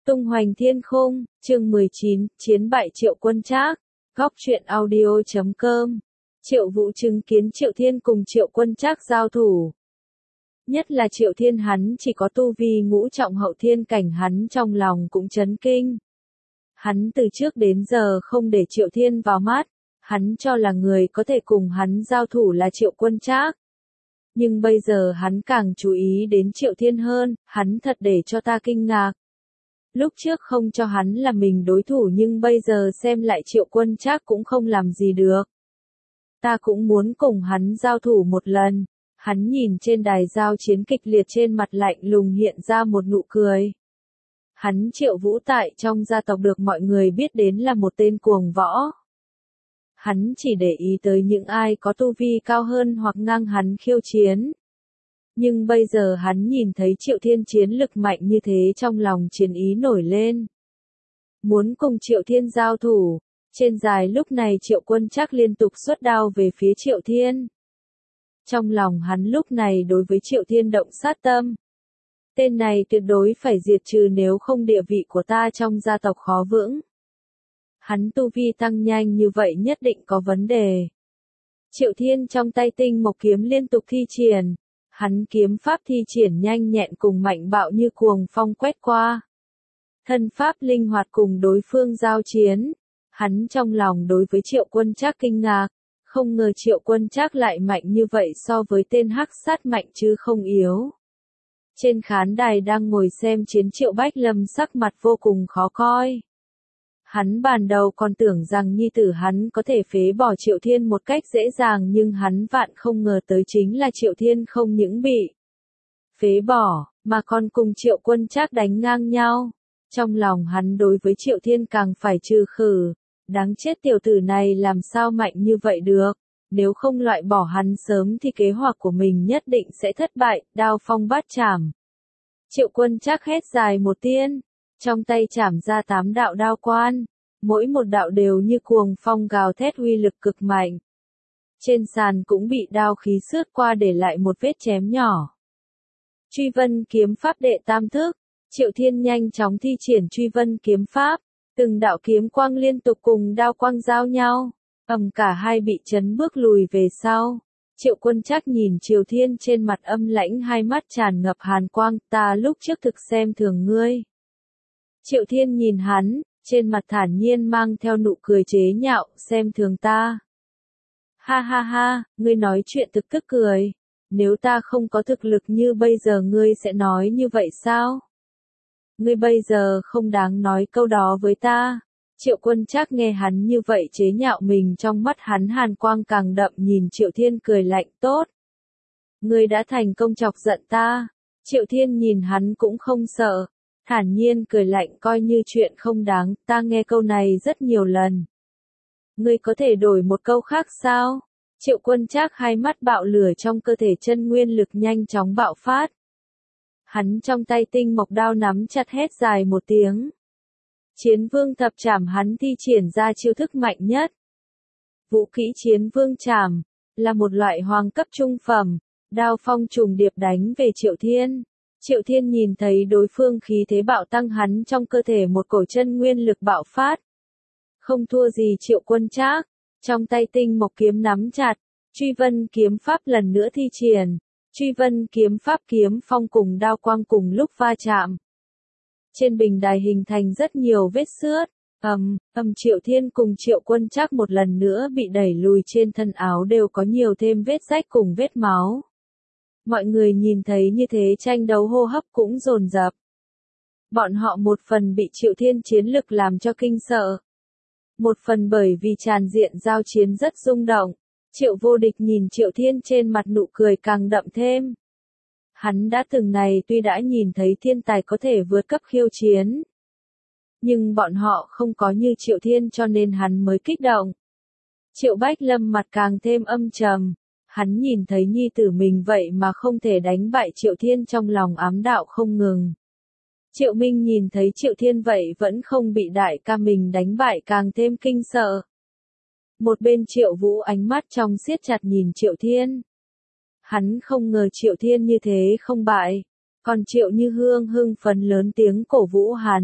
Tung hoành thiên khung, chương 19, chiến bại Triệu Quân Trác. Góc truyện audio.com. Triệu Vũ chứng kiến Triệu Thiên cùng Triệu Quân Trác giao thủ. Nhất là Triệu Thiên, hắn chỉ có tu vi ngũ trọng hậu thiên cảnh, hắn trong lòng cũng chấn kinh. Hắn từ trước đến giờ không để Triệu Thiên vào mắt, hắn cho là người có thể cùng hắn giao thủ là Triệu Quân Trác. Nhưng bây giờ hắn càng chú ý đến Triệu Thiên hơn, hắn thật để cho ta kinh ngạc. Lúc trước không cho hắn là mình đối thủ, nhưng bây giờ xem lại Triệu Quân Trác cũng không làm gì được. Ta cũng muốn cùng hắn giao thủ một lần. Hắn nhìn trên đài giao chiến kịch liệt, trên mặt lạnh lùng hiện ra một nụ cười. Hắn Triệu Vũ tại trong gia tộc được mọi người biết đến là một tên cuồng võ. Hắn chỉ để ý tới những ai có tu vi cao hơn hoặc ngang hắn khiêu chiến. Nhưng bây giờ hắn nhìn thấy Triệu Thiên chiến lực mạnh như thế, trong lòng chiến ý nổi lên. Muốn cùng Triệu Thiên giao thủ. Trên đài lúc này Triệu Quân Trác liên tục xuất đao về phía Triệu Thiên. Trong lòng hắn lúc này đối với Triệu Thiên động sát tâm. Tên này tuyệt đối phải diệt trừ, nếu không địa vị của ta trong gia tộc khó vững. Hắn tu vi tăng nhanh như vậy nhất định có vấn đề. Triệu Thiên trong tay tinh mộc kiếm liên tục thi triển. Hắn kiếm pháp thi triển nhanh nhẹn cùng mạnh bạo như cuồng phong quét qua. Thân pháp linh hoạt cùng đối phương giao chiến. Hắn trong lòng đối với Triệu Quân Trác kinh ngạc. Không ngờ Triệu Quân Trác lại mạnh như vậy, so với tên hắc sát mạnh chứ không yếu. Trên khán đài đang ngồi xem chiến Triệu Bách Lâm sắc mặt vô cùng khó coi. Hắn ban đầu còn tưởng rằng nhi tử hắn có thể phế bỏ Triệu Thiên một cách dễ dàng, nhưng hắn vạn không ngờ tới chính là Triệu Thiên không những bị phế bỏ, mà còn cùng Triệu Quân Trác đánh ngang nhau. Trong lòng hắn đối với Triệu Thiên càng phải trừ khử. Đáng chết, tiểu tử này làm sao mạnh như vậy được, nếu không loại bỏ hắn sớm thì kế hoạch của mình nhất định sẽ thất bại. Đao phong bát chảm. Triệu Quân Trác hét dài một tiếng, trong tay chảm ra 8 đạo đao quan, mỗi một đạo đều như cuồng phong gào thét, uy lực cực mạnh. Trên sàn cũng bị đao khí xước qua để lại một vết chém nhỏ. Truy vân kiếm pháp đệ tam thức. Triệu Thiên nhanh chóng thi triển truy vân kiếm pháp. Từng đạo kiếm quang liên tục cùng đao quang giao nhau, cả hai bị chấn bước lùi về sau. Triệu Quân Trác nhìn Triệu Thiên trên mặt âm lãnh, hai mắt tràn ngập hàn quang. Ta lúc trước thực xem thường ngươi. Triệu Thiên nhìn hắn, trên mặt thản nhiên mang theo nụ cười chế nhạo, xem thường ta. Ha ha ha, ngươi nói chuyện thực tức cười. Nếu ta không có thực lực như bây giờ, ngươi sẽ nói như vậy sao? Ngươi bây giờ không đáng nói câu đó với ta. Triệu Quân Trác nghe hắn như vậy chế nhạo mình, trong mắt hắn hàn quang càng đậm, nhìn Triệu Thiên cười lạnh. Tốt. Ngươi đã thành công chọc giận ta. Triệu Thiên nhìn hắn cũng không sợ. Thản nhiên cười lạnh, coi như chuyện không đáng, ta nghe câu này rất nhiều lần. Ngươi có thể đổi một câu khác sao? Triệu Quân Trác hai mắt bạo lửa, trong cơ thể chân nguyên lực nhanh chóng bạo phát. Hắn trong tay tinh mộc đao nắm chặt, hét dài một tiếng. Chiến vương thập trảm, hắn thi triển ra chiêu thức mạnh nhất. Vũ kỹ chiến vương trảm là một loại hoàng cấp trung phẩm, đao phong trùng điệp đánh về Triệu Thiên. Triệu Thiên nhìn thấy đối phương khí thế bạo tăng, hắn trong cơ thể một cổ chân nguyên lực bạo phát. Không thua gì Triệu Quân Trác, trong tay tinh mộc kiếm nắm chặt, truy vân kiếm pháp lần nữa thi triển. Truy vân kiếm pháp, kiếm phong cùng đao quang cùng lúc va chạm. Trên bình đài hình thành rất nhiều vết xước. Triệu Thiên cùng Triệu Quân Trác một lần nữa bị đẩy lùi, trên thân áo đều có nhiều thêm vết rách cùng vết máu. Mọi người nhìn thấy như thế, tranh đấu hô hấp cũng dồn dập. Bọn họ một phần bị Triệu Thiên chiến lực làm cho kinh sợ. Một phần bởi vì tràn diện giao chiến rất rung động. Triệu Vô Địch nhìn Triệu Thiên, trên mặt nụ cười càng đậm thêm. Hắn đã từng này tuy đã nhìn thấy thiên tài có thể vượt cấp khiêu chiến, nhưng bọn họ không có như Triệu Thiên, cho nên hắn mới kích động. Triệu Bách Lâm mặt càng thêm âm trầm. Hắn nhìn thấy nhi tử mình vậy mà không thể đánh bại Triệu Thiên, trong lòng ám đạo không ngừng. Triệu Minh nhìn thấy Triệu Thiên vậy vẫn không bị đại ca mình đánh bại, càng thêm kinh sợ. Một bên Triệu Vũ ánh mắt trong siết chặt nhìn Triệu Thiên. Hắn không ngờ Triệu Thiên như thế không bại. Còn Triệu Như Hương hưng phấn lớn tiếng cổ vũ hắn.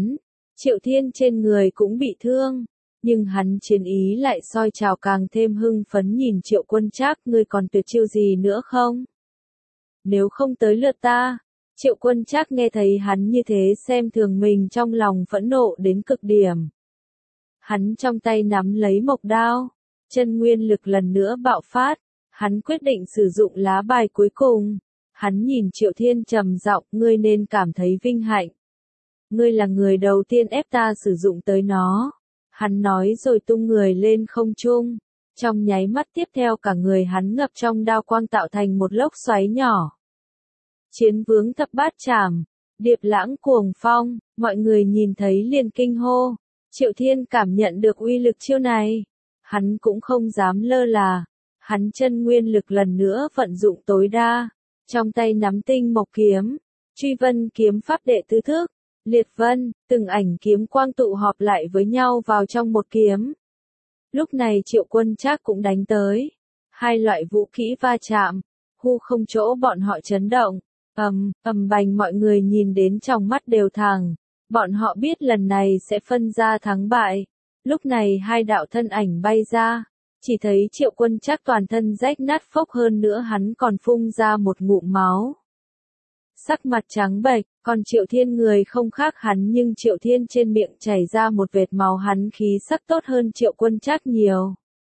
Triệu Thiên trên người cũng bị thương, nhưng hắn chiến ý lại soi trào càng thêm hưng phấn nhìn Triệu Quân Trác, ngươi còn tuyệt chiêu gì nữa không? Nếu không tới lượt ta. Triệu Quân Trác nghe thấy hắn như thế xem thường mình trong lòng phẫn nộ đến cực điểm. Hắn trong tay nắm lấy mộc đao, chân nguyên lực lần nữa bạo phát, hắn quyết định sử dụng lá bài cuối cùng. Hắn nhìn Triệu Thiên trầm giọng, ngươi nên cảm thấy vinh hạnh. Ngươi là người đầu tiên ép ta sử dụng tới nó. Hắn nói rồi tung người lên không trung. Trong nháy mắt tiếp theo cả người hắn ngập trong đao quang tạo thành một lốc xoáy nhỏ. Chiến vướng thập bát trảm, điệp lãng cuồng phong, mọi người nhìn thấy liền kinh hô. Triệu Thiên cảm nhận được uy lực chiêu này. Hắn cũng không dám lơ là. Hắn chân nguyên lực lần nữa vận dụng tối đa. Trong tay nắm tinh mộc kiếm, truy vân kiếm pháp đệ tứ thức, liệt vân, từng ảnh kiếm quang tụ họp lại với nhau vào trong một kiếm. Lúc này Triệu Quân Trác cũng đánh tới. Hai loại vũ khí va chạm, hư không chỗ bọn họ chấn động. Ầm bành, mọi người nhìn đến trong mắt đều thẳng. Bọn họ biết lần này sẽ phân ra thắng bại. Lúc này hai đạo thân ảnh bay ra. Chỉ thấy Triệu Quân Trác toàn thân rách nát phốc, hơn nữa hắn còn phun ra một ngụm máu. Sắc mặt trắng bệch, còn Triệu Thiên người không khác hắn, nhưng Triệu Thiên trên miệng chảy ra một vệt máu, hắn khí sắc tốt hơn Triệu Quân Trác nhiều.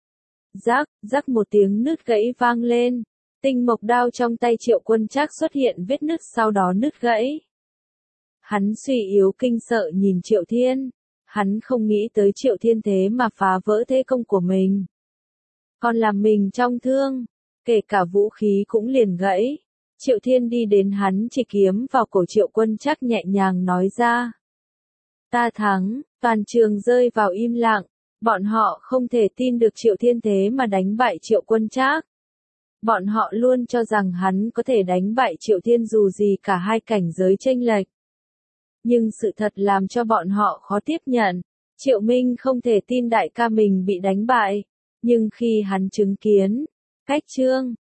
Rắc một tiếng nứt gãy vang lên. Tinh mộc đao trong tay Triệu Quân Trác xuất hiện vết nứt, sau đó nứt gãy. Hắn suy yếu kinh sợ nhìn Triệu Thiên. Hắn không nghĩ tới Triệu Thiên thế mà phá vỡ thế công của mình. Còn làm mình trong thương, kể cả vũ khí cũng liền gãy. Triệu Thiên đi đến hắn chỉ kiếm vào cổ Triệu Quân Trác nhẹ nhàng nói ra. Ta thắng, toàn trường rơi vào im lặng. Bọn họ không thể tin được Triệu Thiên thế mà đánh bại Triệu Quân Trác. Bọn họ luôn cho rằng hắn có thể đánh bại Triệu Thiên dù gì cả hai cảnh giới chênh lệch. Nhưng sự thật làm cho bọn họ khó tiếp nhận. Triệu Minh không thể tin đại ca mình bị đánh bại. Nhưng khi hắn chứng kiến cách Trương